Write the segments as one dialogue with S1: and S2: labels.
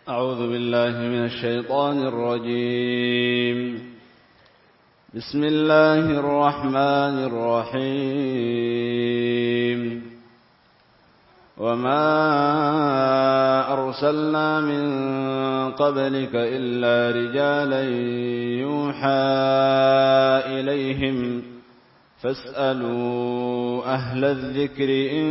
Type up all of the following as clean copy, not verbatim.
S1: أعوذ بالله من الشيطان الرجيم. بسم الله الرحمن الرحيم. وما أرسلنا من قبلك إلا رجالا يوحى إليهم فاسألوا أهل الذكر إن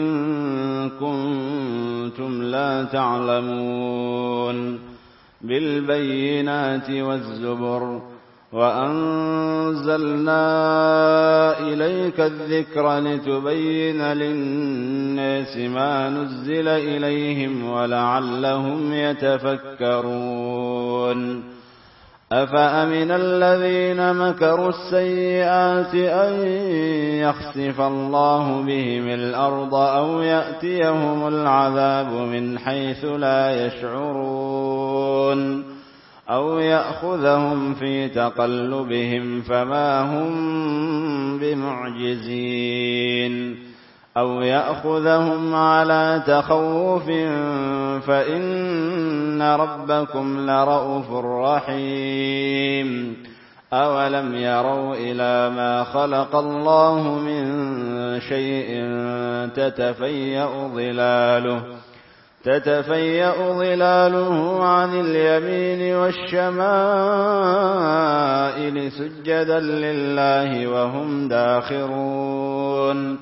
S1: كنتم لا تعلمون بالبينات والزبر وأنزلنا إليك الذكر لتبين للناس ما نزل إليهم ولعلهم يتفكرون أفأمن الذين مكروا السيئات أن يخسف الله بهم الأرض أو يأتيهم العذاب من حيث لا يشعرون أو يأخذهم في تقلبهم فما هم بمعجزين أو يأخذهم على تخوف فإن ربكم لرؤوف رحيم أولم يروا إلى ما خلق الله من شيء تتفيأ ظلاله عن اليمين والشمائل سجدا لله وهم داخرون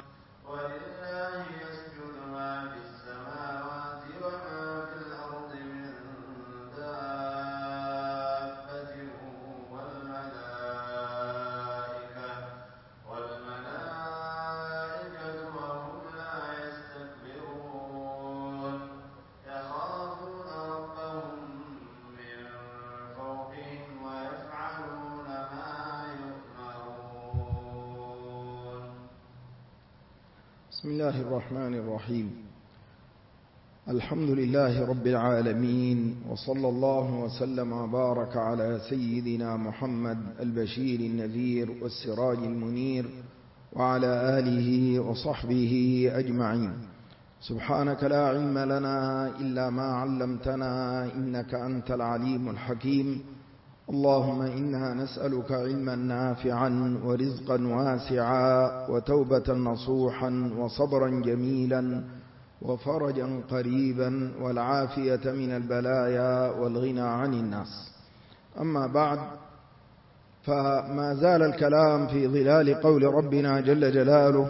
S2: بسم الله الرحمن الرحيم. الحمد لله رب العالمين، وصلى الله وسلم وبارك على سيدنا محمد البشير النذير والسراج المنير وعلى آله وصحبه أجمعين. سبحانك لا علم لنا إلا ما علمتنا إنك أنت العليم الحكيم. اللهم إنا نسألك علما نافعا ورزقا واسعا وتوبة نصوحا وصبرا جميلا وفرجا قريبا والعافية من البلايا والغنى عن الناس. أما بعد، فما زال الكلام في ظلال قول ربنا جل جلاله: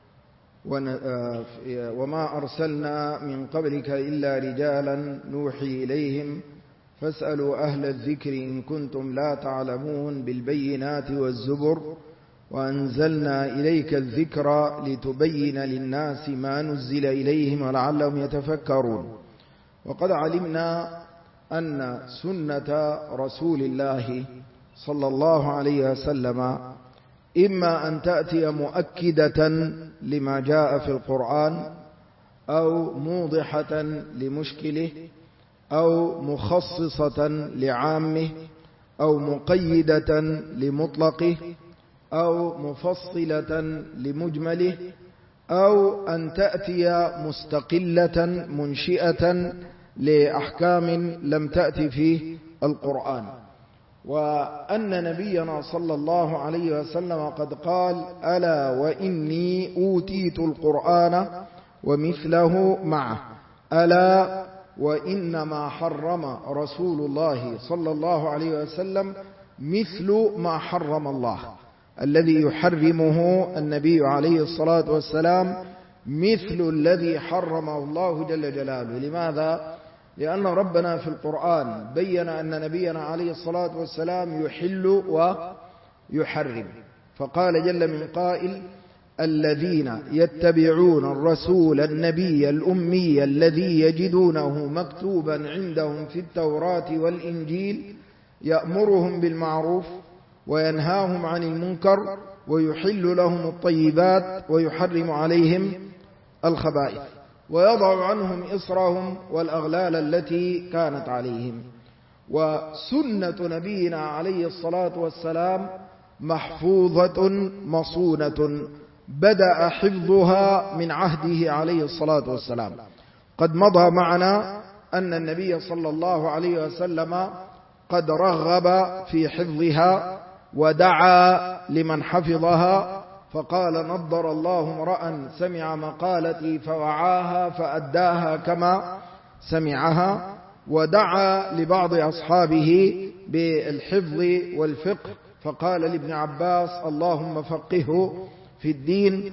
S2: وما أرسلنا من قبلك إلا رجالا نوحي إليهم فاسألوا أهل الذكر إن كنتم لا تعلمون بالبينات والزبر وأنزلنا إليك الذكر لتبين للناس ما نزل إليهم ولعلهم يتفكرون. وقد علمنا أن سنة رسول الله صلى الله عليه وسلم إما أن تأتي مؤكدة لما جاء في القرآن أو موضحة لمشكله أو مخصصة لعامه أو مقيدة لمطلقه أو مفصلة لمجمله أو أن تأتي مستقلة منشئة لأحكام لم تأتي في القرآن. وأن نبينا صلى الله عليه وسلم قد قال: ألا وإني أوتيت القرآن ومثله معه، ألا وإنما حرم رسول الله صلى الله عليه وسلم مثل ما حرم الله، الذي يحرمه النبي عليه الصلاة والسلام مثل الذي حرمه الله جل جلاله. لماذا؟ لأن ربنا في القرآن بين أن نبينا عليه الصلاة والسلام يحل ويحرم، فقال جل من قائل: الذين يتبعون الرسول النبي الأمي الذي يجدونه مكتوبا عندهم في التوراة والإنجيل يأمرهم بالمعروف وينهاهم عن المنكر ويحل لهم الطيبات ويحرم عليهم الخبائث ويضع عنهم إصرهم والأغلال التي كانت عليهم. وسنة نبينا عليه الصلاة والسلام محفوظة مصونة بدأ حفظها من عهده عليه الصلاة والسلام. قد مضى معنا أن النبي صلى الله عليه وسلم قد رغب في حفظها ودعا لمن حفظها، فقال: نضر الله امرأ سمع مقالتي فوعاها فأداها كما سمعها. ودعا لبعض أصحابه بالحفظ والفقه، فقال لابن عباس: اللهم فقهه في الدين.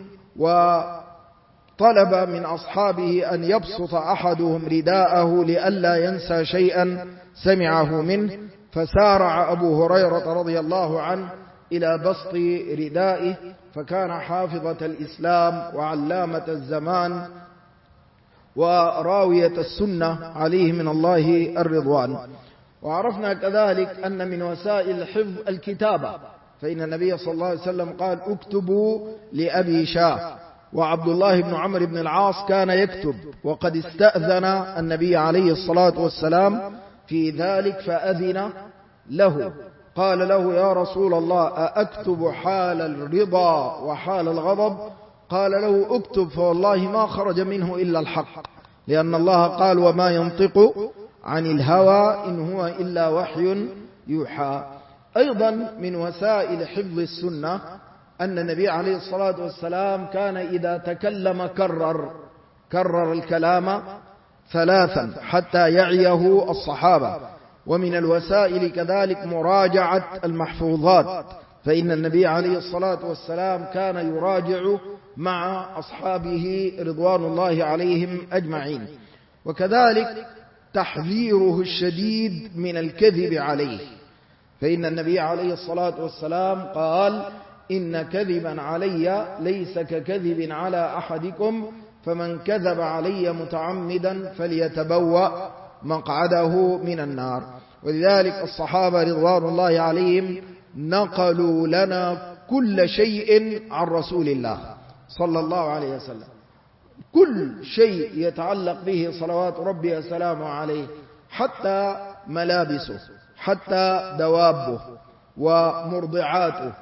S2: وطلب من أصحابه أن يبسط أحدهم رداءه لئلا ينسى شيئا سمعه منه، فسارع أبو هريرة رضي الله عنه إلى بسط ردائه، فكان حافظة الإسلام وعلامة الزمان وراوية السنة عليه من الله الرضوان. وعرفنا كذلك أن من وسائل الحفظ الكتابة، فإن النبي صلى الله عليه وسلم قال: اكتبوا لأبي شاه. وعبد الله بن عمرو بن العاص كان يكتب، وقد استأذن النبي عليه الصلاة والسلام في ذلك فأذن له، قال له: يا رسول الله أأكتب حال الرضا وحال الغضب؟ قال له: اكتب، فوالله ما خرج منه إلا الحق، لأن الله قال: وما ينطق عن الهوى إن هو إلا وحي يوحى. أيضا من وسائل حفظ السنة أن النبي عليه الصلاة والسلام كان إذا تكلم كرر الكلام ثلاثا حتى يعيه الصحابة. ومن الوسائل كذلك مراجعة المحفوظات، فإن النبي عليه الصلاة والسلام كان يراجع مع أصحابه رضوان الله عليهم أجمعين. وكذلك تحذيره الشديد من الكذب عليه، فإن النبي عليه الصلاة والسلام قال: إن كذبا علي ليس ككذب على أحدكم، فمن كذب علي متعمدا فليتبوأ مقعده من النار. ولذلك الصحابة رضوان الله عليهم نقلوا لنا كل شيء عن رسول الله صلى الله عليه وسلم، كل شيء يتعلق به صلوات ربي وسلامه عليه، حتى ملابسه، حتى دوابه ومرضعاته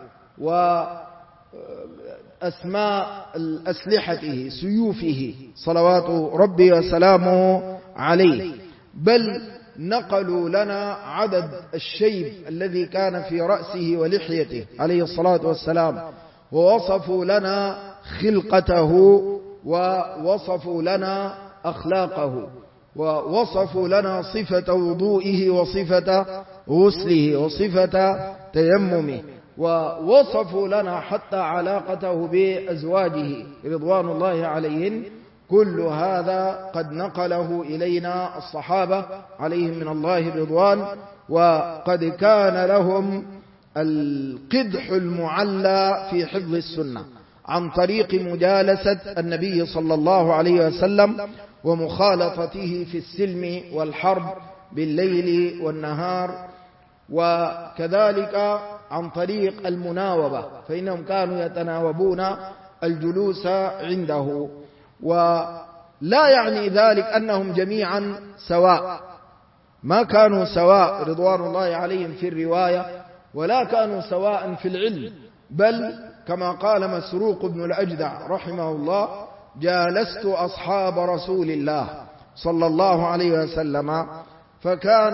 S2: وأسماء أسلحته سيوفه صلوات ربي وسلامه عليه. بل نقلوا لنا عدد الشيب الذي كان في رأسه ولحيته عليه الصلاة والسلام، ووصفوا لنا خلقته، ووصفوا لنا أخلاقه، ووصفوا لنا صفة وضوئه وصفة غسله وصفة تيممه، ووصفوا لنا حتى علاقته بأزواجه رضوان الله عليهن. كل هذا قد نقله إلينا الصحابة عليهم من الله الرضوان، وقد كان لهم القدح المعلى في حفظ السنة عن طريق مجالسة النبي صلى الله عليه وسلم ومخالطته في السلم والحرب بالليل والنهار، وكذلك عن طريق المناوبة، فإنهم كانوا يتناوبون الجلوس عنده. ولا يعني ذلك أنهم جميعا سواء، ما كانوا سواء رضوان الله عليهم في الرواية، ولا كانوا سواء في العلم، بل كما قال مسروق بن الأجدع رحمه الله: جالست أصحاب رسول الله صلى الله عليه وسلم فكان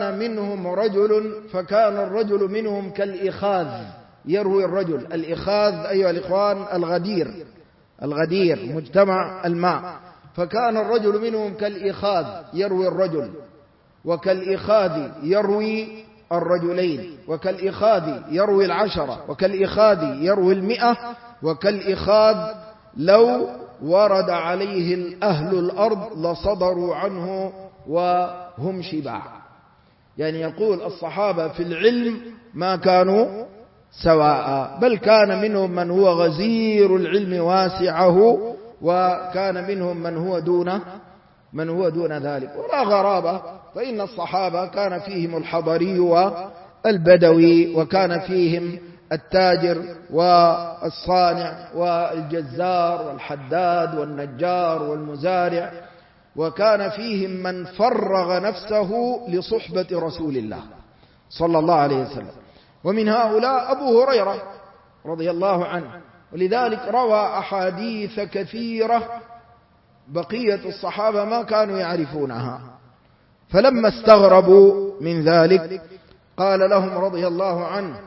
S2: الرجل منهم كالإخاذ يروي الرجل. الإخاذ أيها الإخوان الغدير مجتمع الماء، فكان الرجل منهم كالإخاذ يروي الرجل، وكالإخاذ يروي الرجلين، وكالإخاذ يروي 10، وكالإخاذ يروي 100، وكالإخاذ لو ورد عليه أهل الأرض لصدروا عنه وهم شباع. يعني يقول الصحابة في العلم ما كانوا سواء، بل كان منهم من هو غزير العلم واسعه، وكان منهم من هو دون ذلك. ولا غرابة، فإن الصحابة كان فيهم الحضري والبدوي، وكان فيهم التاجر والصانع والجزار والحداد والنجار والمزارع، وكان فيهم من فرغ نفسه لصحبة رسول الله صلى الله عليه وسلم. ومن هؤلاء أبو هريرة رضي الله عنه، ولذلك روى أحاديث كثيرة بقية الصحابة ما كانوا يعرفونها. فلما استغربوا من ذلك قال لهم رضي الله عنه: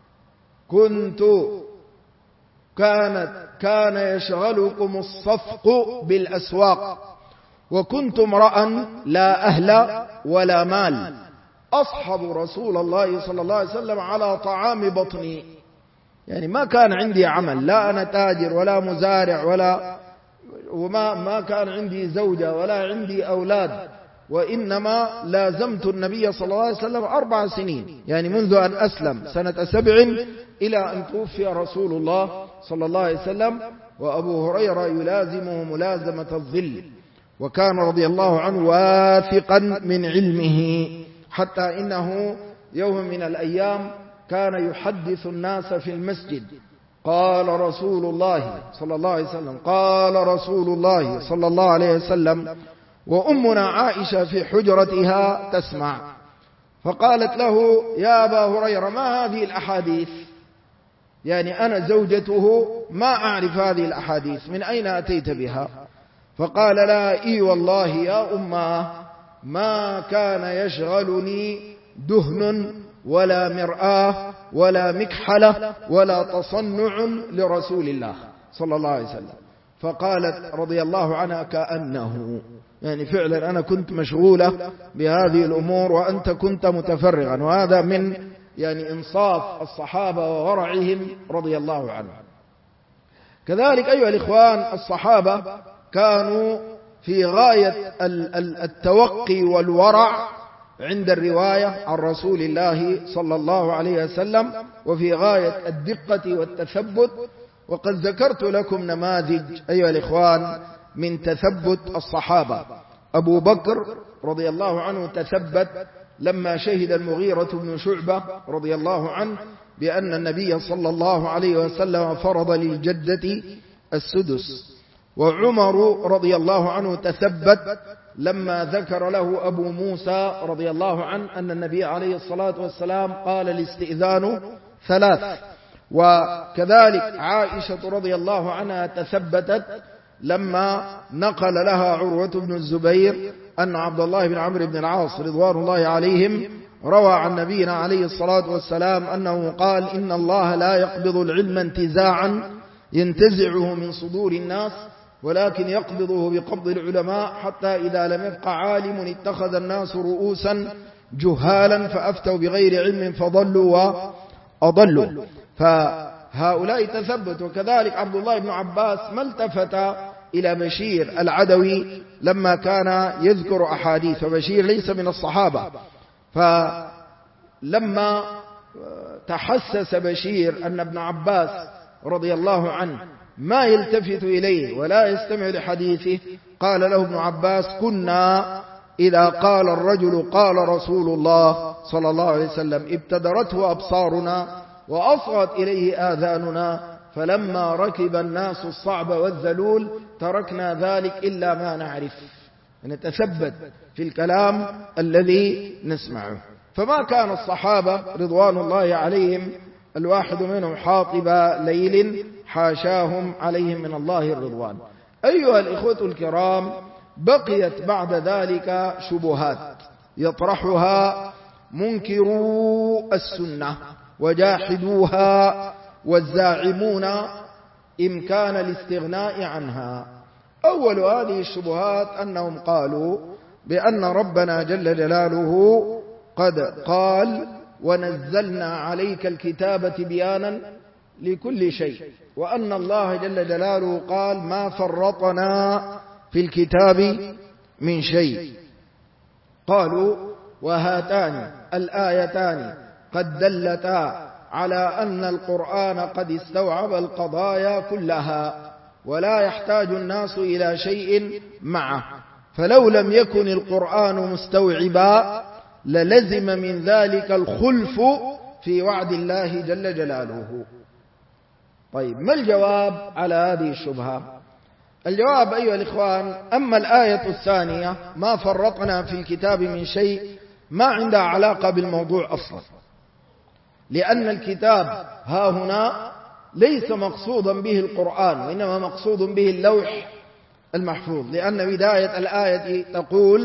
S2: كان يشغلكم الصفق بالأسواق، وكنت امرأ لا أهل ولا مال، أصحب رسول الله صلى الله عليه وسلم على طعام بطني. يعني ما كان عندي عمل، لا أنا تاجر ولا مزارع وما كان عندي زوجة ولا عندي أولاد، وإنما لازمت النبي صلى الله عليه وسلم 4 سنين، يعني منذ أن أسلم سنة 7 إلى أن توفي رسول الله صلى الله عليه وسلم، وأبو هريرة يلازمه ملازمة الظل، وكان رضي الله عنه واثقا من علمه، حتى إنه يوم من الأيام كان يحدث الناس في المسجد: قال رسول الله صلى الله عليه وسلم، قال رسول الله صلى الله عليه وسلم، وأمنا عائشة في حجرتها تسمع، فقالت له: يا أبا هريرة ما هذه الأحاديث؟ يعني أنا زوجته ما أعرف هذه الأحاديث، من أين أتيت بها؟ فقال: لا إي والله يا أماه ما كان يشغلني دهن ولا مرآة ولا مكحلة ولا تصنع لرسول الله صلى الله عليه وسلم. فقالت رضي الله عنها: كأنه، يعني فعلا أنا كنت مشغولة بهذه الأمور وأنت كنت متفرغا. وهذا من يعني إنصاف الصحابة وورعهم رضي الله عنهم. كذلك أيها الإخوان، الصحابة كانوا في غاية التوقي والورع عند الرواية عن رسول الله صلى الله عليه وسلم، وفي غاية الدقة والتثبت. وقد ذكرت لكم نماذج أيها الإخوان من تثبت الصحابة. أبو بكر رضي الله عنه تثبت لما شهد المغيرة بن شعبة رضي الله عنه بأن النبي صلى الله عليه وسلم فرض للجدة السدس. وعمر رضي الله عنه تثبت لما ذكر له أبو موسى رضي الله عنه أن النبي عليه الصلاة والسلام قال الاستئذان 3. وكذلك عائشة رضي الله عنها تثبتت لما نقل لها عروة بن الزبير أن عبد الله بن عمرو بن العاص رضوان الله عليهم روى عن نبينا عليه الصلاة والسلام أنه قال: إن الله لا يقبض العلم انتزاعا ينتزعه من صدور الناس، ولكن يقبضه بقبض العلماء، حتى إذا لم يبق عالم اتخذ الناس رؤوسا جهالا فأفتوا بغير علم فضلوا وأضلوا. فهؤلاء تثبتوا. وكذلك عبد الله بن عباس ما التفت إلى بشير العدوي لما كان يذكر أحاديث، وبشير ليس من الصحابة، فلما تحسس بشير أن ابن عباس رضي الله عنه ما يلتفت إليه ولا يستمع لحديثه، قال له ابن عباس: كنا إذا قال الرجل قال رسول الله صلى الله عليه وسلم ابتدرته أبصارنا وأصغت إليه آذاننا، فلما ركب الناس الصعب والذلول تركنا ذلك إلا ما نعرف. نتثبت في الكلام الذي نسمعه. فما كان الصحابة رضوان الله عليهم الواحد منهم حاطب ليل، حاشاهم عليهم من الله الرضوان. أيها الإخوة الكرام، بقيت بعد ذلك شبهات يطرحها منكرو السنة وجاحدوها والزاعمون إمكان الاستغناء عنها. أول هذه الشبهات أنهم قالوا بأن ربنا جل جلاله قد قال: ونزلنا عليك الكتاب تبيانا لكل شيء، وأن الله جل جلاله قال: ما فرطنا في الكتاب من شيء. قالوا: وهاتان الآيتان قد دلتا على أن القرآن قد استوعب القضايا كلها ولا يحتاج الناس إلى شيء معه، فلو لم يكن القرآن مستوعبا للزم من ذلك الخلف في وعد الله جل جلاله. طيب، ما الجواب على هذه الشبهة؟ الجواب أيها الإخوان: أما الآية الثانية ما فرطنا في الكتاب من شيء ما عندها علاقة بالموضوع أصلا، لأن الكتاب ها هنا ليس مقصودا به القرآن، وإنما مقصود به اللوح المحفوظ، لأن بداية الآية تقول: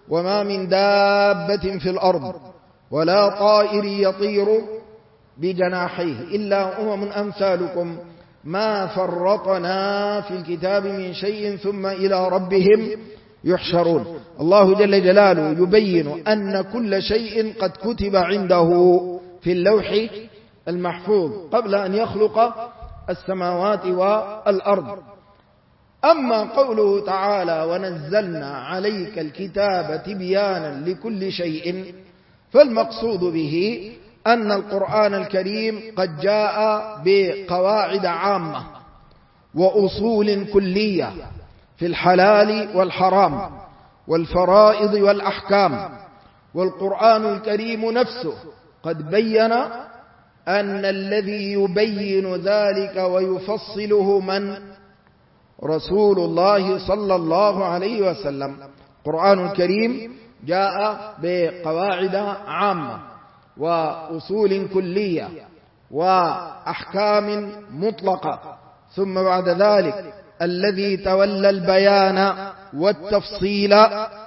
S2: وما من دابة في الأرض ولا طائر يطير بجناحيه إلا أمم أمثالكم ما فرطنا في الكتاب من شيء ثم إلى ربهم يحشرون. الله جل جلاله يبين أن كل شيء قد كتب عنده في اللوح المحفوظ قبل أن يخلق السماوات والأرض. أما قوله تعالى ونزلنا عليك الكتاب تبيانا لكل شيء، فالمقصود به أن القرآن الكريم قد جاء بقواعد عامة وأصول كلية في الحلال والحرام والفرائض والأحكام. والقرآن الكريم نفسه قد بين أن الذي يبين ذلك ويفصله من؟ رسول الله صلى الله عليه وسلم. القرآن الكريم جاء بقواعد عامة وأصول كلية وأحكام مطلقة، ثم بعد ذلك الذي تولى البيان والتفصيل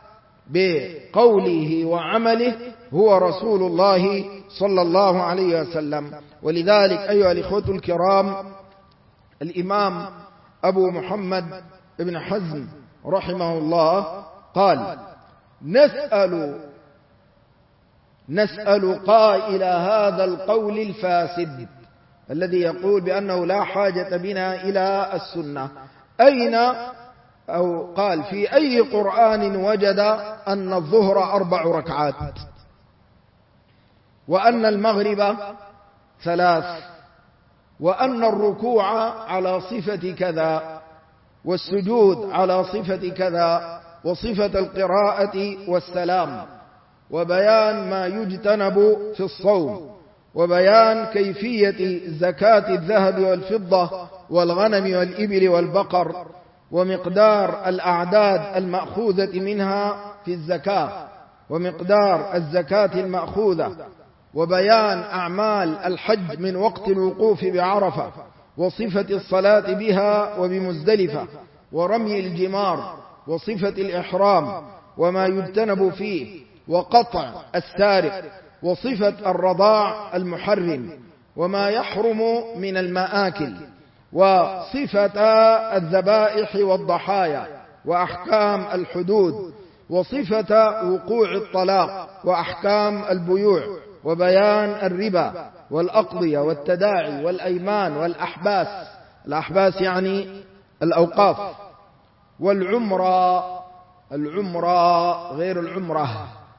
S2: بقوله وعمله هو رسول الله صلى الله عليه وسلم. ولذلك أيها الإخوة الكرام، الإمام أبو محمد ابن حزم رحمه الله قال نسأل قائل هذا القول الفاسد الذي يقول بأنه لا حاجة بنا إلى السنة، أو قال في أي قرآن وجد أن الظهر 4 ركعات وأن المغرب 3 وأن الركوع على صفة كذا والسجود على صفة كذا وصفة القراءة والسلام، وبيان ما يجتنب في الصوم، وبيان كيفية زكاة الذهب والفضة والغنم والإبل والبقر، ومقدار الأعداد المأخوذة منها في الزكاة، ومقدار الزكاة المأخوذة، وبيان أعمال الحج من وقت الوقوف بعرفة، وصفة الصلاة بها وبمزدلفة، ورمي الجمار، وصفة الإحرام وما يجتنب فيه، وقطع السارق، وصفة الرضاع المحرم، وما يحرم من المآكل، وصفة الذبائح والضحايا، وأحكام الحدود، وصفة وقوع الطلاق، وأحكام البيوع، وبيان الربا والأقضية والتداعي والأيمان والأحباس، الأحباس يعني الأوقاف، والعمرة، العمرة غير العمرة،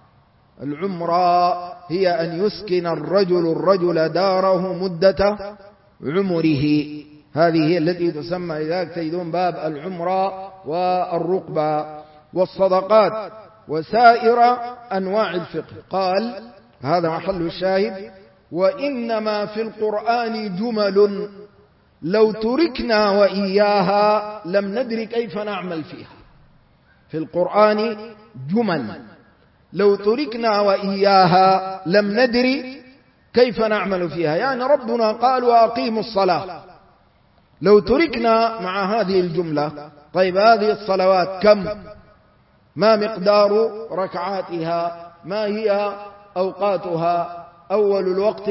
S2: العمرة هي أن يسكن الرجل داره مدة عمره، هذه هي التي تسمى إذا تجدون باب العمرة والرقبة، والصدقات وسائر أنواع الفقه. قال هذا محل الشاهد: وإنما في القرآن جمل لو تركنا وإياها لم ندري كيف نعمل فيها. في القرآن جمل لو تركنا وإياها لم ندري كيف نعمل فيها، يعني ربنا قال وأقيموا الصلاة، لو تركنا مع هذه الجملة طيب هذه الصلوات كم؟ ما مقدار ركعاتها؟ ما هي أوقاتها؟ أول الوقت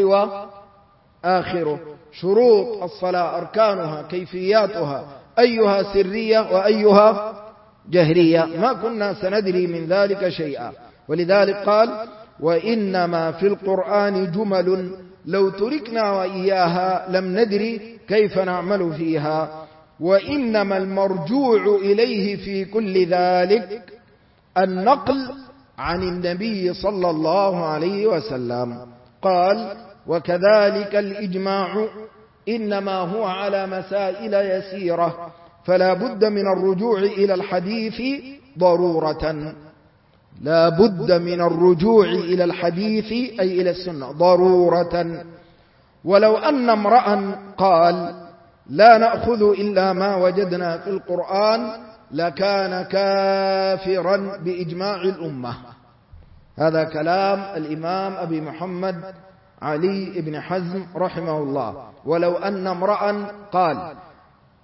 S2: وآخره، شروط الصلاة، أركانها، كيفياتها، أيها سرية وأيها جهرية، ما كنا سندري من ذلك شيئا. ولذلك قال وإنما في القرآن جمل لو تركنا وإياها لم ندري كيف نعمل فيها، وإنما المرجوع إليه في كل ذلك النقل عن النبي صلى الله عليه وسلم. قال وكذلك الإجماع إنما هو على مسائل يسيرة فلا بد من الرجوع إلى الحديث ضرورة، لا بد من الرجوع إلى الحديث أي إلى السنة ضرورة. ولو أن امرأ قال لا نأخذ إلا ما وجدنا في القرآن لكان كافرا بإجماع الأمة. هذا كلام الإمام أبي محمد علي بن حزم رحمه الله. ولو أن امرأ قال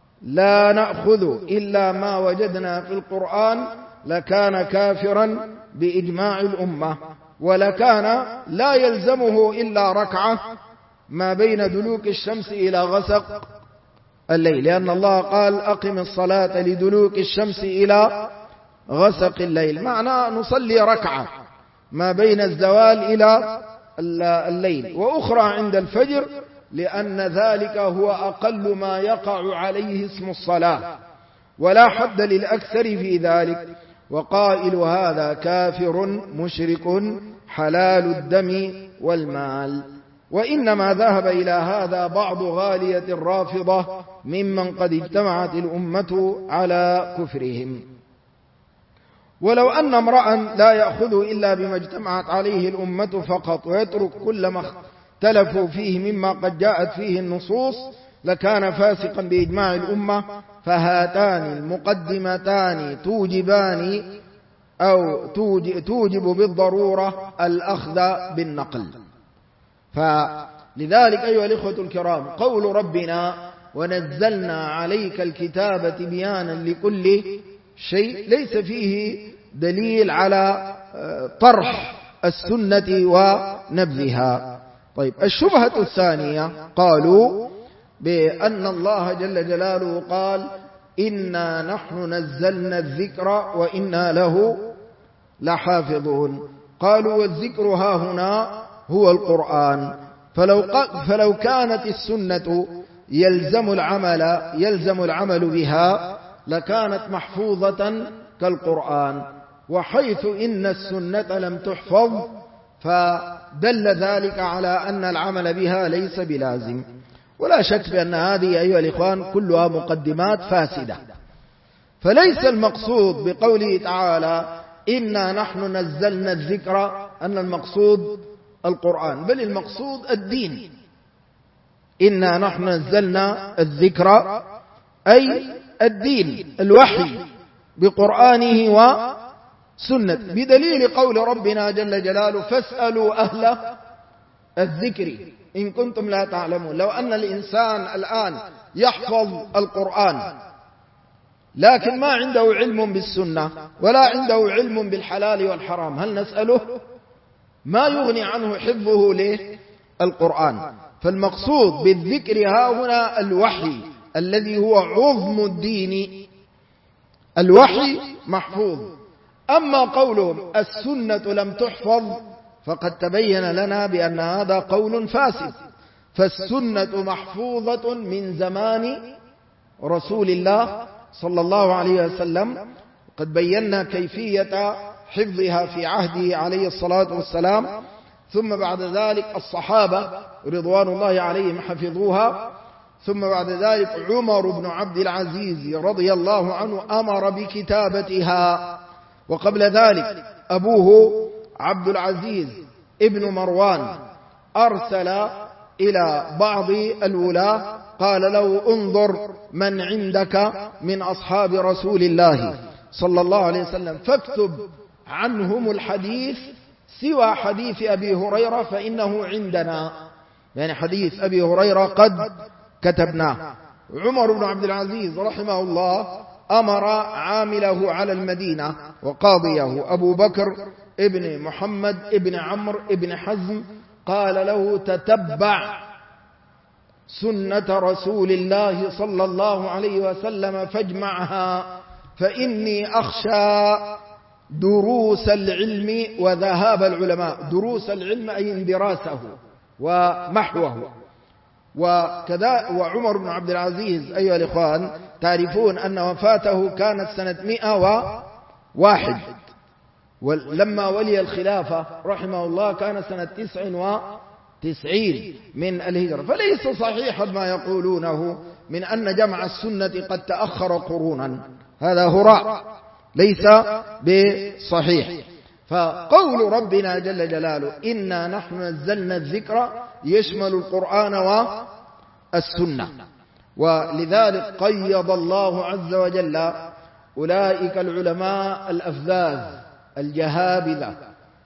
S2: لا نأخذ إلا ما وجدنا في القرآن لكان كافرا بإجماع الأمة، ولكان لا يلزمه إلا ركعة ما بين دلوك الشمس إلى غسق الليل، لأن الله قال أقم الصلاة لدلوك الشمس إلى غسق الليل، معناه نصلي ركعة ما بين الزوال إلى الليل، وأخرى عند الفجر، لأن ذلك هو أقل ما يقع عليه اسم الصلاة، ولا حد للأكثر في ذلك. وقائل هذا كافر مشرك حلال الدم والمال. وإنما ذهب إلى هذا بعض غالية الرافضة ممن قد اجتمعت الأمة على كفرهم. ولو أن امرأ لا يأخذ إلا بما اجتمعت عليه الأمة فقط، ويترك كل ما اختلفوا فيه مما قد جاءت فيه النصوص، لكان فاسقا بإجماع الأمة. فهاتان المقدمتان توجبان أو توجب بالضرورة الأخذ بالنقل. فلذلك أيها الإخوة الكرام، قول ربنا ونزلنا عليك الكتاب تبيانا لكل شيء ليس فيه دليل على طرح السنة ونبذها. طيب، الشبهة الثانية قالوا بأن الله جل جلاله قال إنا نحن نزلنا الذكر وإنا له لحافظون. قالوا والذكر ها هنا هو القرآن، فلو كانت السنة يلزم العمل بها لكانت محفوظة كالقرآن، وحيث إن السنة لم تحفظ فدل ذلك على أن العمل بها ليس بلازم. ولا شك بأن هذه أيها الإخوان كلها مقدمات فاسدة. فليس المقصود بقوله تعالى إنا نحن نزلنا الذكر أن المقصود القرآن، بل المقصود الدين. إنا نحن نزلنا الذكر أي الدين، الوحي بقرآنه وسنة، بدليل قول ربنا جل جلاله فاسألوا أهل الذكر إن كنتم لا تعلمون. لو أن الإنسان الآن يحفظ القرآن لكن ما عنده علم بالسنة ولا عنده علم بالحلال والحرام، هل نسأله؟ ما يغني عنه حفظه للقرآن. فالمقصود بالذكر ها هنا الوحي الذي هو عظم الدين، الوحي محفوظ. أما قولهم السنة لم تحفظ فقد تبين لنا بأن هذا قول فاسد، فالسنة محفوظة من زمان رسول الله صلى الله عليه وسلم، قد بينا كيفية حفظها في عهده عليه الصلاة والسلام، ثم بعد ذلك الصحابة رضوان الله عليهم حفظوها، ثم بعد ذلك عمر بن عبد العزيز رضي الله عنه أمر بكتابتها، وقبل ذلك أبوه عبد العزيز ابن مروان أرسل إلى بعض الولاة قال له انظر من عندك من أصحاب رسول الله صلى الله عليه وسلم فاكتب عنهم الحديث سوى حديث أبي هريرة فإنه عندنا، يعني حديث أبي هريرة قد كتبناه. عمر بن عبد العزيز رحمه الله أمر عامله على المدينة وقاضيه أبو بكر ابن محمد ابن عمرو ابن حزم، قال له تتبع سنة رسول الله صلى الله عليه وسلم فاجمعها، فإني أخشى دروس العلم وذهاب العلماء. دروس العلم أي اندراسه ومحوه. وكذا وعمر بن عبد العزيز أيها الإخوان تعرفون أن وفاته كانت سنة 101، ولما ولي الخلافة رحمه الله كان سنة 99 من الهجرة. فليس صحيحا ما يقولونه من أن جمع السنة قد تأخر قرونا، هذا هراء ليس بصحيح. فقول ربنا جل جلاله إنا نحن نزلنا الذكر يشمل القرآن والسنة، ولذلك قيض الله عز وجل أولئك العلماء الأفذاذ الجهابذة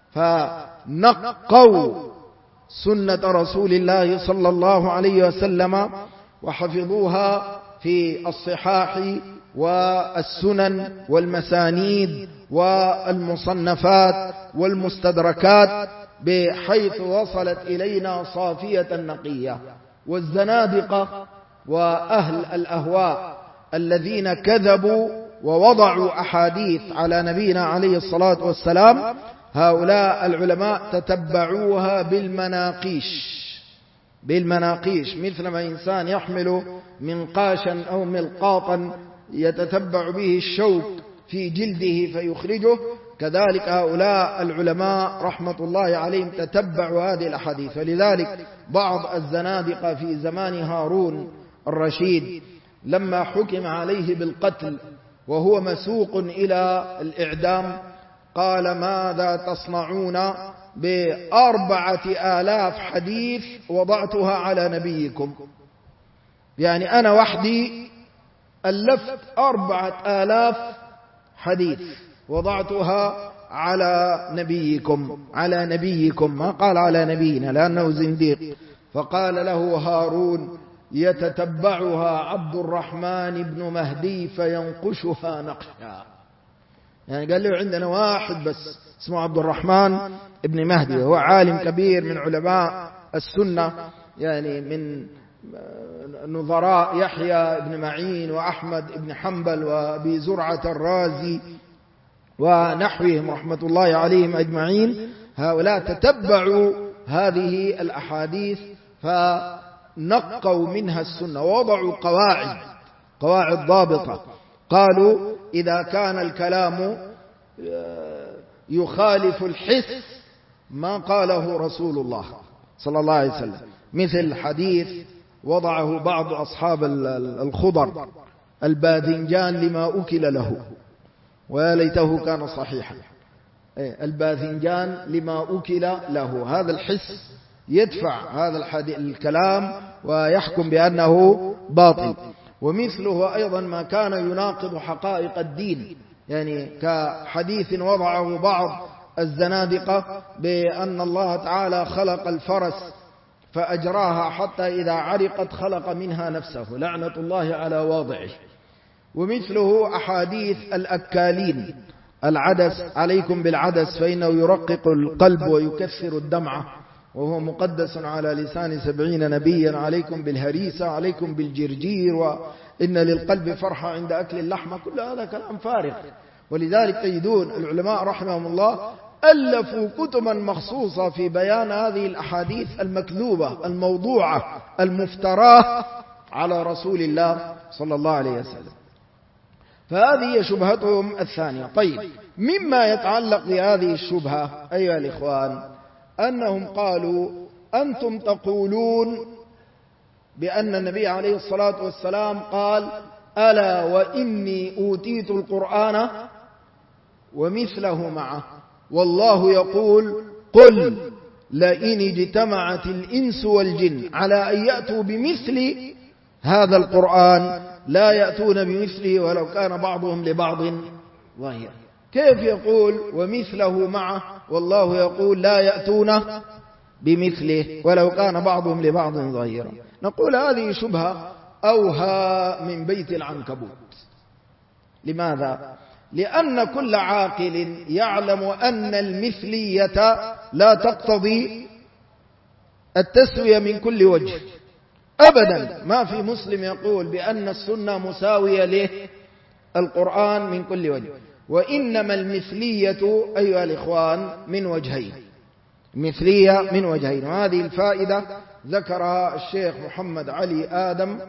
S2: فنقوا سنة رسول الله صلى الله عليه وسلم وحفظوها في الصحاح والسنن والمسانيد والمصنفات والمستدركات، بحيث وصلت إلينا صافية نقية. والزنادقة وأهل الأهواء الذين كذبوا ووضعوا أحاديث على نبينا عليه الصلاة والسلام، هؤلاء العلماء تتبعوها بالمناقيش، مثل ما إنسان يحمل منقاشا أو ملقاطا يتتبع به الشوك في جلده فيخرجه، كذلك هؤلاء العلماء رحمة الله عليهم تتبعوا هذه الأحاديث. ولذلك بعض الزنادقة في زمان هارون الرشيد لما حكم عليه بالقتل وهو مسوق إلى الإعدام قال: ماذا تصنعون ب4,000 حديث وضعتها على نبيكم؟ يعني أنا وحدي ألفت 4,000 حديث وضعتها على نبيكم، ما قال على نبينا لأنه زنديق. فقال له هارون: يتتبعها عبد الرحمن بن مهدي فينقشها نقشا. يعني قال له عندنا واحد بس اسمه عبد الرحمن بن مهدي، وهو عالم كبير من علماء السنة، يعني من نظراء يحيى بن معين وأحمد بن حنبل وأبي زرعة الرازي ونحوهم رحمة الله عليهم أجمعين. هؤلاء تتبعوا هذه الأحاديث فنقوا منها السنة ووضعوا قواعد ضابطة. قالوا: إذا كان الكلام يخالف الحس ما قاله رسول الله صلى الله عليه وسلم، مثل حديث وضعه بعض أصحاب الخضر: الباذنجان لما أكل له، ويا ليته كان صحيحا. الباذنجان لما أكل له، هذا الحس يدفع هذا الكلام ويحكم بأنه باطل. ومثله أيضا ما كان يناقض حقائق الدين، يعني كحديث وضعه بعض الزنادقة بأن الله تعالى خلق الفرس فأجراها حتى إذا عرقت خلق منها نفسه، لعنة الله على واضعه. ومثله أحاديث الأكالين: العدس، عليكم بالعدس فإنه يرقق القلب ويكثر الدمعة وهو مقدس على لسان 70 نبيا، عليكم بالهريسة، عليكم بالجرجير، وإن للقلب فرحة عند أكل اللحمة. كل هذا كلام فارغ. ولذلك تجدون العلماء رحمهم الله ألفوا كتبا مخصوصة في بيان هذه الأحاديث المكذوبة الموضوعة المفتراه على رسول الله صلى الله عليه وسلم. فهذه شبهتهم الثانية. طيب، مما يتعلق بهذه الشبهة أيها الإخوان أنهم قالوا: أنتم تقولون بأن النبي عليه الصلاة والسلام قال: ألا وإني أوتيت القرآن ومثله معه، والله يقول: قل لئن اجتمعت الإنس والجن على أن يأتوا بمثل هذا القرآن لا يأتون بمثله ولو كان بعضهم لبعض ظهيرا. كيف يقول ومثله معه والله يقول لا يأتون بمثله ولو كان بعضهم لبعض ظهيرا؟ نقول هذه شبهة أوهى من بيت العنكبوت. لماذا؟ لأن كل عاقل يعلم أن المثلية لا تقتضي التسوية من كل وجه أبدا. ما في مسلم يقول بأن السنة مساوية للقرآن من كل وجه، وإنما المثلية أيها الإخوان من وجهين، مثلية من وجهين. وهذه الفائدة ذكرها الشيخ محمد علي آدم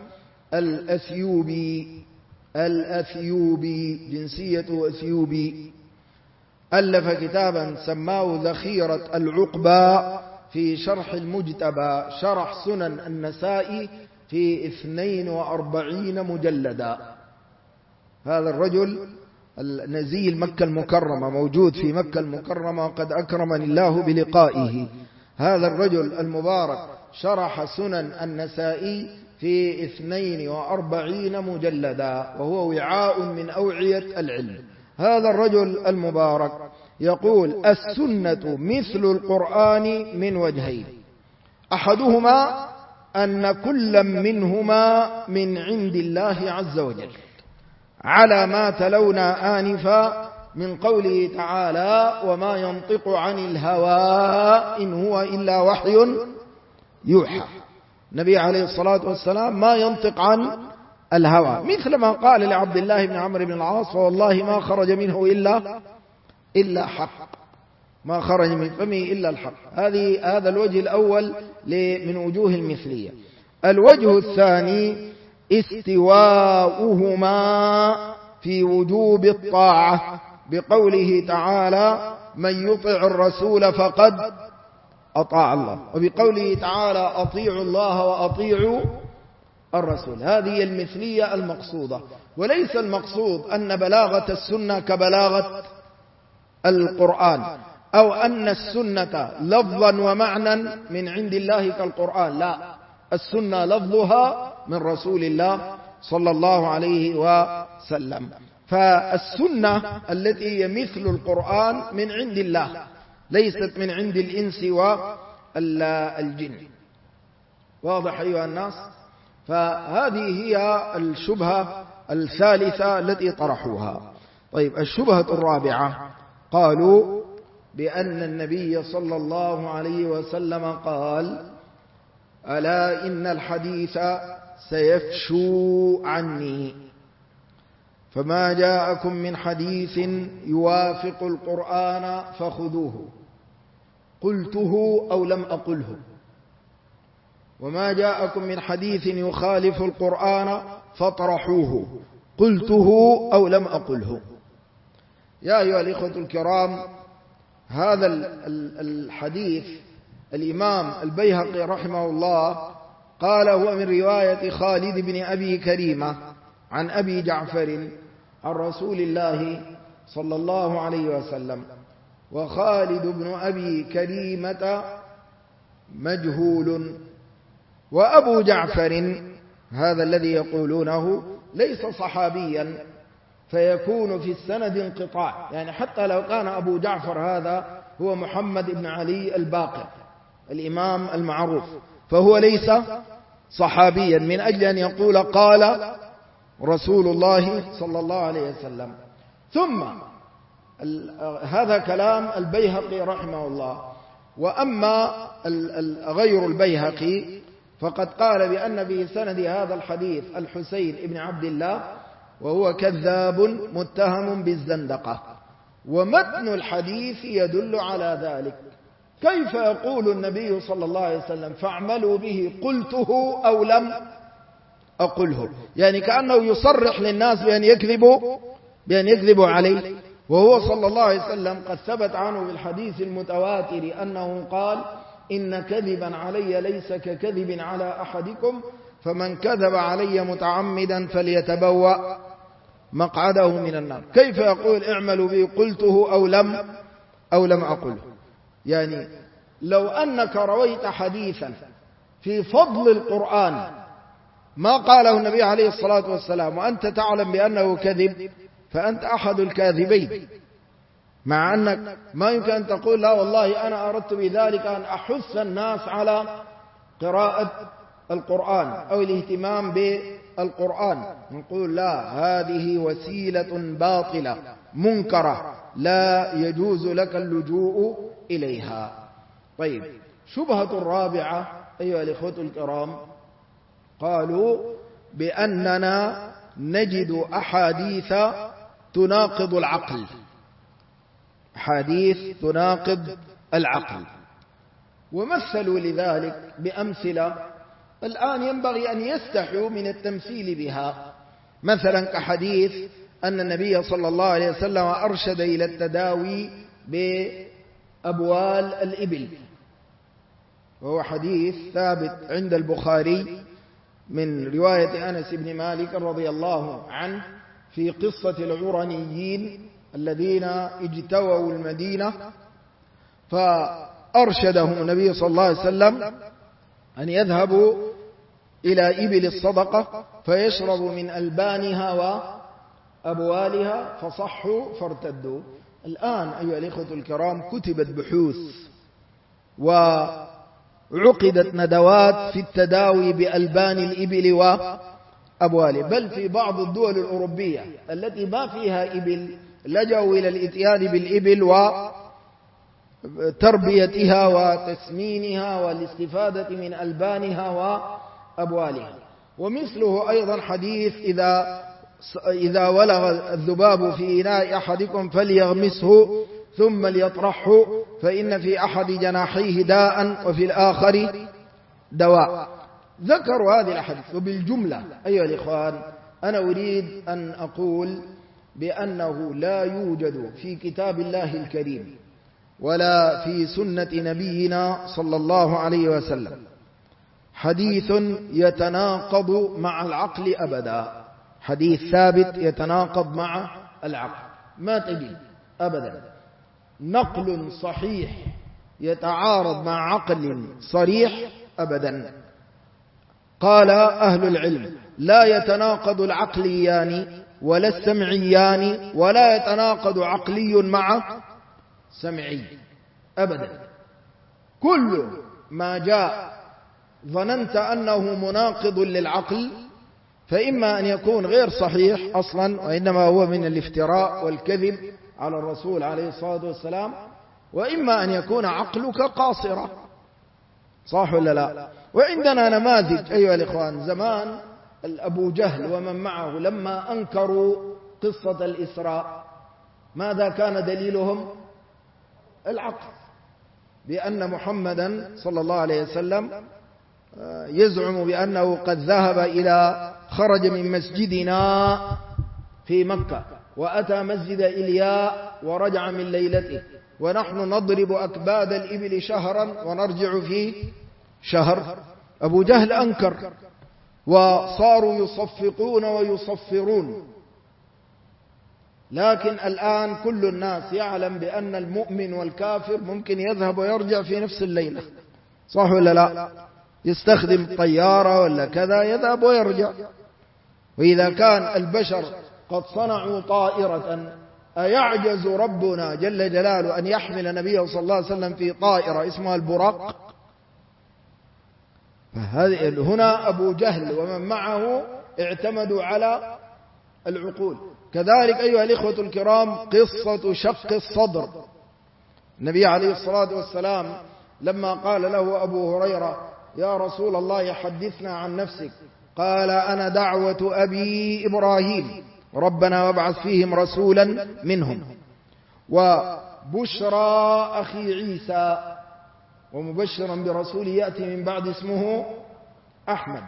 S2: الأثيوبي جنسيته أثيوبي، ألف كتابا سماه ذخيرة العقبى في شرح المجتبى، شرح سنن النسائي في 42 مجلدا. هذا الرجل نزيل مكة المكرمة، موجود في مكة المكرمة، قد أكرمني الله بلقائه. هذا الرجل المبارك شرح سنن النسائي في 42 مجلدا، وهو وعاء من أوعية العلم. هذا الرجل المبارك يقول: السنة مثل القرآن من وجهين، أحدهما أن كل منهما من عند الله عز وجل، على ما تلونا آنفا من قوله تعالى وما ينطق عن الهوى إن هو إلا وحي يوحى. النبي عليه الصلاة والسلام ما ينطق عن الهوى، مثل ما قال لعبد الله بن عمرو بن العاص فوالله ما خرج منه إلا حق، ما خرج من فمه إلا الحق. هذا الوجه الأول من وجوه المثلية. الوجه الثاني استواؤهما في وجوب الطاعة بقوله تعالى من يطع الرسول فقد أطاع الله، وبقوله تعالى أطيعوا الله وأطيعوا الرسول. هذه المثلية المقصودة، وليس المقصود أن بلاغة السنة كبلاغة القرآن، أو أن السنة لفظا ومعنى من عند الله كالقرآن، لا، السنة لفظها من رسول الله صلى الله عليه وسلم. فالسنة التي هي مثل القرآن من عند الله، ليست من عند الإنس والجن. واضح أيها الناس؟ فهذه هي الشبهة الثالثة التي طرحوها. طيب، الشبهة الرابعة قالوا بأن النبي صلى الله عليه وسلم قال ألا إن الحديث سيفشو عني، فما جاءكم من حديث يوافق القرآن فخذوه قلته أو لم أقله، وما جاءكم من حديث يخالف القرآن فاطرحوه قلته أو لم أقله. يا أيها الإخوة الكرام، هذا الحديث الإمام البيهقي رحمه الله قال هو من رواية خالد بن أبي كريمة عن أبي جعفر عن رسول الله صلى الله عليه وسلم. وخالد بن أبي كريمة مجهول، وأبو جعفر هذا الذي يقولونه ليس صحابيا، فيكون في السند انقطاع، يعني حتى لو كان أبو جعفر هذا هو محمد بن علي الباقر الإمام المعروف فهو ليس صحابيا من أجل أن يقول قال رسول الله صلى الله عليه وسلم. ثم هذا كلام البيهقي رحمه الله. وأما غير البيهقي فقد قال بأن في سند هذا الحديث الحسين بن عبد الله وهو كذاب متهم بالزندقة، ومتن الحديث يدل على ذلك. كيف يقول النبي صلى الله عليه وسلم فاعملوا به قلته أو لم أقله؟ يعني كأنه يصرح للناس بأن يكذبوا عليه، وهو صلى الله عليه وسلم قد ثبت عنه بالحديث المتواتر أنه قال إن كذبا علي ليس ككذب على أحدكم، فمن كذب علي متعمدا فليتبوأ مقعده من النار. كيف يقول اعملوا به قلته أو لم أقله؟ يعني لو أنك رويت حديثا في فضل القرآن ما قاله النبي عليه الصلاة والسلام وأنت تعلم بأنه كذب فأنت أحد الكاذبين، مع أنك ما يمكن أن تقول لا والله أنا أردت بذلك أن أحث الناس على قراءة القرآن أو الاهتمام بالقرآن. نقول لا، هذه وسيلة باطلة منكرة لا يجوز لك اللجوء إليها. طيب، شبهة الرابعة أيها الإخوة الكرام قالوا بأننا نجد أحاديث تناقض العقل، حديث تناقض العقل، ومثلوا لذلك بأمثلة الآن ينبغي أن يستحوا من التمثيل بها، مثلا كحديث أن النبي صلى الله عليه وسلم أرشد إلى التداوي بأبوال الإبل، وهو حديث ثابت عند البخاري من رواية أنس بن مالك رضي الله عنه في قصة العرنيين الذين اجتووا المدينة، فأرشدهم النبي صلى الله عليه وسلم أن يذهبوا إلى إبل الصدقة فيشربوا من ألبانها وأبوالها فصحوا فارتدوا. الآن أيها الإخوة الكرام كتبت بحوث وعقدت ندوات في التداوي بألبان الإبل أبواله. بل في بعض الدول الأوروبية التي ما فيها إبل لجأوا إلى الإتيان بالإبل وتربيتها وتسمينها والاستفادة من ألبانها وأبوالها. ومثله أيضا حديث إذا ولغ الذباب في إناء أحدكم فليغمسه ثم ليطرحه فإن في أحد جناحيه داء وفي الآخر دواء. ذكروا هذه الأحاديث. وبالجملة أيها الإخوان أنا أريد أن أقول بأنه لا يوجد في كتاب الله الكريم ولا في سنة نبينا صلى الله عليه وسلم حديث يتناقض مع العقل أبدا. حديث ثابت يتناقض مع العقل ما تجد أبدا. نقل صحيح يتعارض مع عقل صريح أبدا. قال أهل العلم لا يتناقض العقليان ولا السمعيان ولا يتناقض عقلي مع سمعي أبدا. كل ما جاء ظننت أنه مناقض للعقل فإما أن يكون غير صحيح أصلا وإنما هو من الافتراء والكذب على الرسول عليه الصلاة والسلام، وإما أن يكون عقلك قاصرا. صح ولا لا؟ وعندنا نماذج أيها الإخوان. زمان أبو جهل ومن معه لما أنكروا قصة الإسراء ماذا كان دليلهم؟ العقل، بأن محمدا صلى الله عليه وسلم يزعم بأنه قد خرج من مسجدنا في مكة وأتى مسجد إلياء ورجع من ليلته ونحن نضرب أكباد الإبل شهرا ونرجع في شهر. أبو جهل أنكر وصاروا يصفقون ويصفرون. لكن الآن كل الناس يعلم بأن المؤمن والكافر ممكن يذهب ويرجع في نفس الليلة. صح ولا لا؟ يستخدم طيارة ولا كذا يذهب ويرجع. وإذا كان البشر قد صنعوا طائرة أيعجز ربنا جل جلاله أن يحمل نبيه صلى الله عليه وسلم في طائرة اسمها البراق؟ هنا أبو جهل ومن معه اعتمدوا على العقول. كذلك أيها الإخوة الكرام قصة شق الصدر. النبي عليه الصلاة والسلام لما قال له أبو هريرة يا رسول الله حدثنا عن نفسك قال أنا دعوة أبي إبراهيم ربنا وابعث فيهم رسولا منهم وبشرى أخي عيسى ومبشرا برسول يأتي من بعد اسمه أحمد.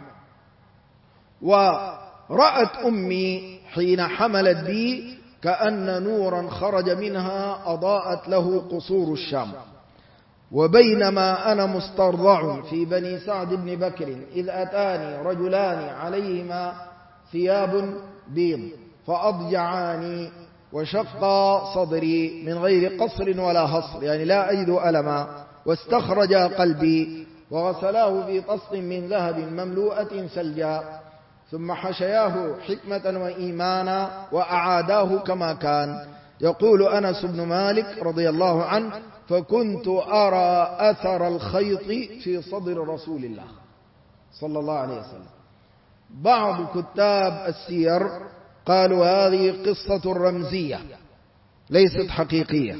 S2: ورأت أمي حين حملت بي كأن نورا خرج منها أضاءت له قصور الشام. وبينما أنا مسترضع في بني سعد بن بكر إذ أتاني رجلان عليهما ثياب بيض فأضجعاني وشقا صدري من غير قصر ولا هصر، يعني لا أجد ألما، واستخرجا قلبي وغسلاه في طست من ذهب مملوءة سلجا ثم حشياه حكمة وإيمانا وأعاداه كما كان. يقول أنس بن مالك رضي الله عنه فكنت أرى أثر الخيط في صدر رسول الله صلى الله عليه وسلم. بعض كتاب السير قالوا هذه قصة رمزية ليست حقيقية،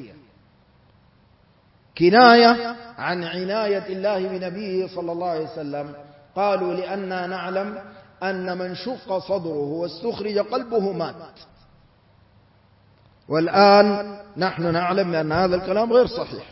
S2: كناية عن عناية الله بنبيه صلى الله عليه وسلم. قالوا لأننا نعلم أن من شق صدره واستخرج قلبه مات. والآن نحن نعلم أن هذا الكلام غير صحيح،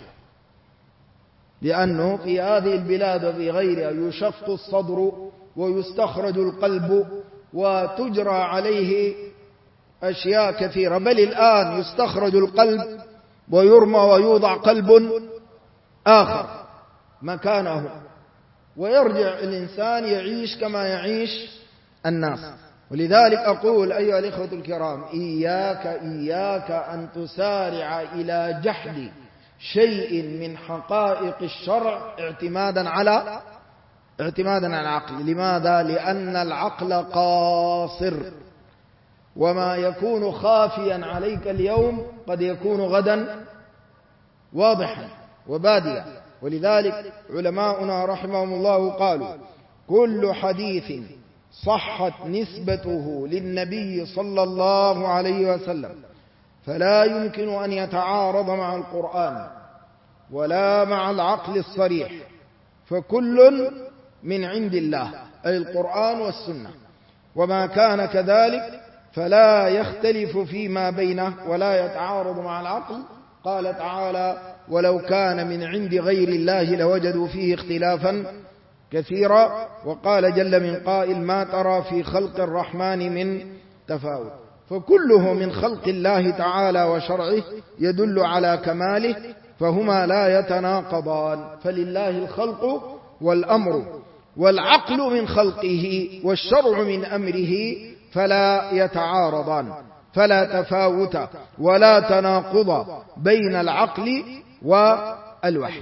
S2: لأنه في هذه البلاد وفي غيرها يشق الصدر ويستخرج القلب وتجرى عليه أشياء كثيرة. بل الآن يستخرج القلب ويرمى ويوضع قلب آخر مكانه ويرجع الإنسان يعيش كما يعيش الناس. ولذلك أقول أيها الإخوة الكرام إياك أن تسارع إلى جحد شيء من حقائق الشرع اعتمادا على العقل. لماذا؟ لأن العقل قاصر، وما يكون خافيا عليك اليوم قد يكون غدا واضحا وباديا. ولذلك علماؤنا رحمهم الله قالوا كل حديث صحت نسبته للنبي صلى الله عليه وسلم فلا يمكن أن يتعارض مع القرآن ولا مع العقل الصريح، فكل من عند الله أي القرآن والسنة، وما كان كذلك فلا يختلف فيما بينه ولا يتعارض مع العقل. قال تعالى: ولو كان من عند غير الله لوجدوا فيه اختلافا كثيرا. وقال جل من قائل: ما ترى في خلق الرحمن من تفاوت. فكله من خلق الله تعالى وشرعه يدل على كماله، فهما لا يتناقضان، فلله الخلق والأمر، والعقل من خلقه والشرع من أمره، فلا يتعارضان، فلا تفاوت ولا تناقض بين العقل والوحي.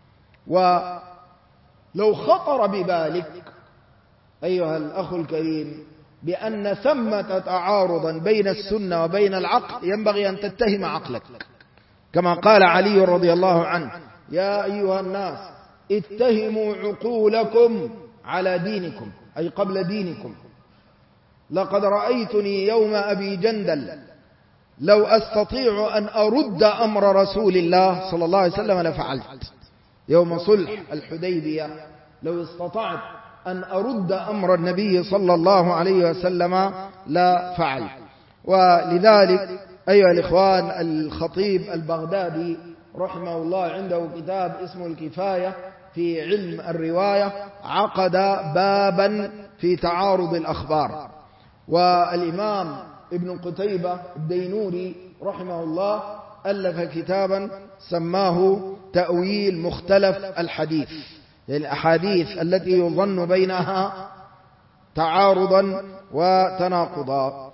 S2: ولو خطر ببالك أيها الأخ الكريم بأن ثمة تعارضا بين السنة وبين العقل، ينبغي أن تتهم عقلك، كما قال علي رضي الله عنه: يا أيها الناس اتهموا عقولكم على دينكم، أي قبل دينكم. لقد رأيتني يوم أبي جندل لو أستطيع أن أرد أمر رسول الله صلى الله عليه وسلم لفعلت. يوم صلح الحديبية لو استطعت أن أرد أمر النبي صلى الله عليه وسلم لفعل. ولذلك أيها الإخوان، الخطيب البغدادي رحمه الله عنده كتاب اسمه الكفاية في علم الرواية، عقد بابا في تعارض الأخبار. والإمام ابن قتيبة الدينوري رحمه الله ألف كتابا سماه تأويل مختلف الحديث، يعني الأحاديث التي يظن بينها تعارضا وتناقضا.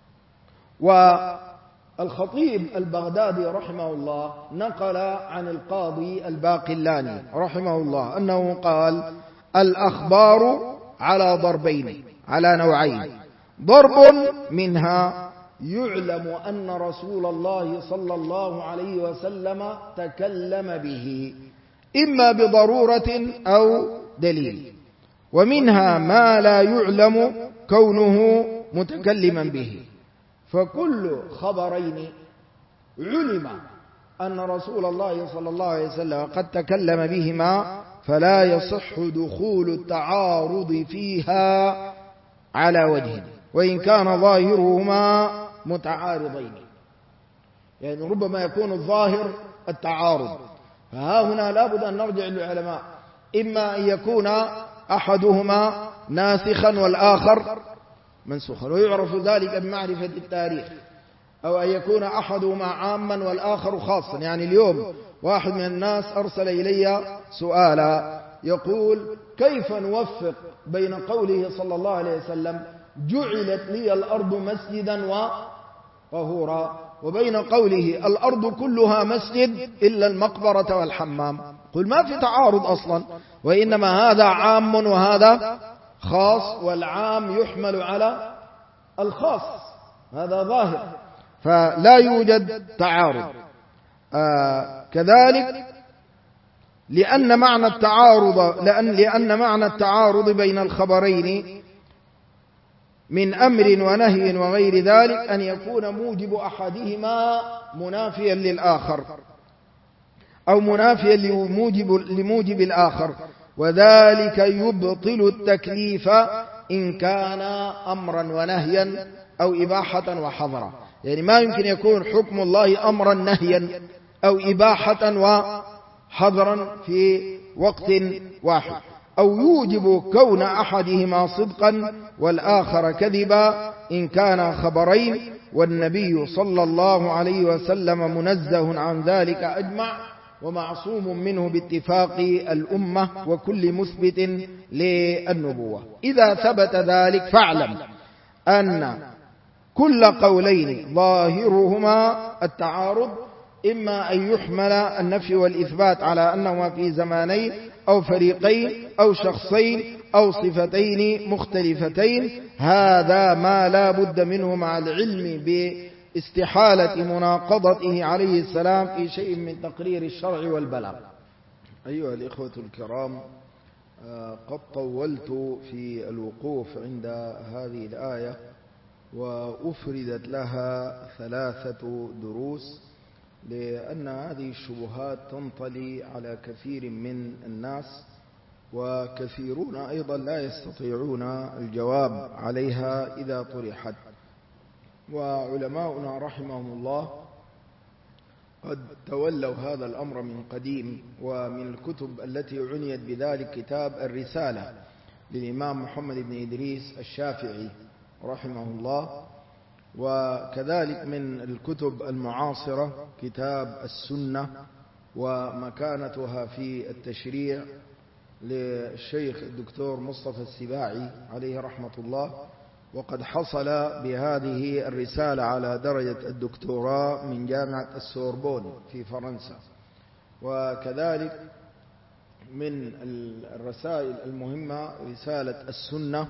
S2: والخطيب البغدادي رحمه الله نقل عن القاضي الباقلاني رحمه الله أنه قال: الأخبار على ضربين، على نوعين. ضرب منها يعلم أن رسول الله صلى الله عليه وسلم تكلم به إما بضرورة أو دليل، ومنها ما لا يعلم كونه متكلما به. فكل خبرين علم أن رسول الله صلى الله عليه وسلم قد تكلم بهما فلا يصح دخول التعارض فيها على وجه، وإن كان ظاهرهما متعارضين. يعني ربما يكون الظاهر التعارض، فها هنا لابد أن نرجع للعلماء، إما أن يكون أحدهما ناسخا والآخر منسوخا، ويعرف ذلك بمعرفة التاريخ، أو أن يكون أحدهما عاما والآخر خاصا. يعني اليوم واحد من الناس أرسل إلي سؤالا يقول: كيف نوفق بين قوله صلى الله عليه وسلم جعلت لي الأرض مسجدا وطهورا، وبين قوله الأرض كلها مسجد إلا المقبرة والحمام؟ قل ما في تعارض أصلا، وإنما هذا عام وهذا خاص، والعام يحمل على الخاص، هذا ظاهر، فلا يوجد تعارض. كذلك لأن معنى التعارض بين الخبرين من أمر ونهي وغير ذلك أن يكون موجب أحدهما منافيا للآخر، أو منافيا لموجب الآخر، وذلك يبطل التكليف إن كان أمرا ونهيا أو إباحة وحظرا. يعني ما يمكن يكون حكم الله أمرا نهيا أو إباحة وحظرا في وقت واحد، أو يوجب كون أحدهما صدقا والآخر كذبا إن كان خبرين، والنبي صلى الله عليه وسلم منزه عن ذلك أجمع ومعصوم منه باتفاق الأمة وكل مثبت للنبوة. إذا ثبت ذلك فاعلم أن كل قولين ظاهرهما التعارض، إما أن يحمل النفي والإثبات على أنهما في زمانين أو فريقين أو شخصين أو صفتين مختلفتين، هذا ما لا بد منه مع العلم باستحالة مناقضته عليه السلام في شيء من تقرير الشرع والبلاغ. أيها الإخوة الكرام، قد طولت في الوقوف عند هذه الآية، وأفردت لها 3 دروس، لأن هذه الشبهات تنطلي على كثير من الناس، وكثيرون أيضا لا يستطيعون الجواب عليها إذا طرحت. وعلماؤنا رحمهم الله قد تولوا هذا الأمر من قديم، ومن الكتب التي عنيت بذلك كتاب الرسالة للإمام محمد بن إدريس الشافعي رحمه الله، وكذلك من الكتب المعاصرة كتاب السنة ومكانتها في التشريع للشيخ الدكتور مصطفى السباعي عليه رحمة الله، وقد حصل بهذه الرسالة على درجة الدكتوراه من جامعة السوربون في فرنسا. وكذلك من الرسائل المهمة رسالة السنة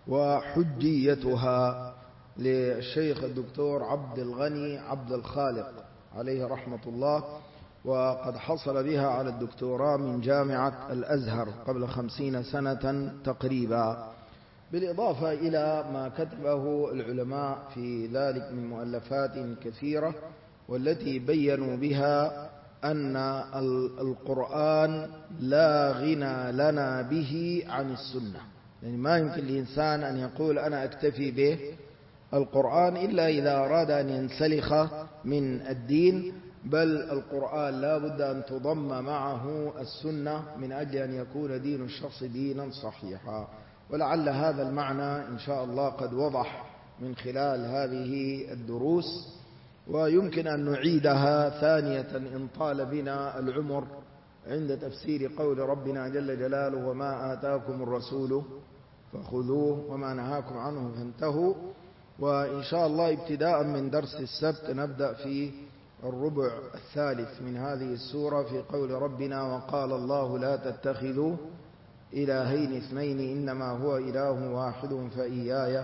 S2: وحجيتها للشيخ الدكتور عبد الغني عبد الخالق عليه رحمة الله، وقد حصل بها على الدكتوراه من جامعة الأزهر قبل 50 سنة تقريبا، بالإضافة إلى ما كتبه العلماء في ذلك من مؤلفات كثيرة، والتي بيّنوا بها أن القرآن لا غنى لنا به عن السنة. يعني ما يمكن للإنسان أن يقول أنا أكتفي به القرآن إلا إذا أراد أن ينسلخ من الدين، بل القرآن لا بد أن تضم معه السنة من أجل أن يكون دين الشخص دينا صحيحا. ولعل هذا المعنى إن شاء الله قد وضح من خلال هذه الدروس، ويمكن أن نعيدها ثانية إن طال بنا العمر عند تفسير قول ربنا جل جلاله: وما آتاكم الرسول فخذوه وما نهاكم عنه فانتهوا. وإن شاء الله ابتداء من درس السبت نبدأ في الربع الثالث من هذه السورة في قول ربنا: وقال الله لا تتخذوا إلهين اثنين إنما هو إله واحد فإياي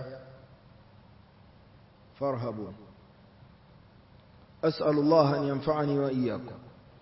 S2: فارهبون. أسأل الله أن ينفعني وإياكم.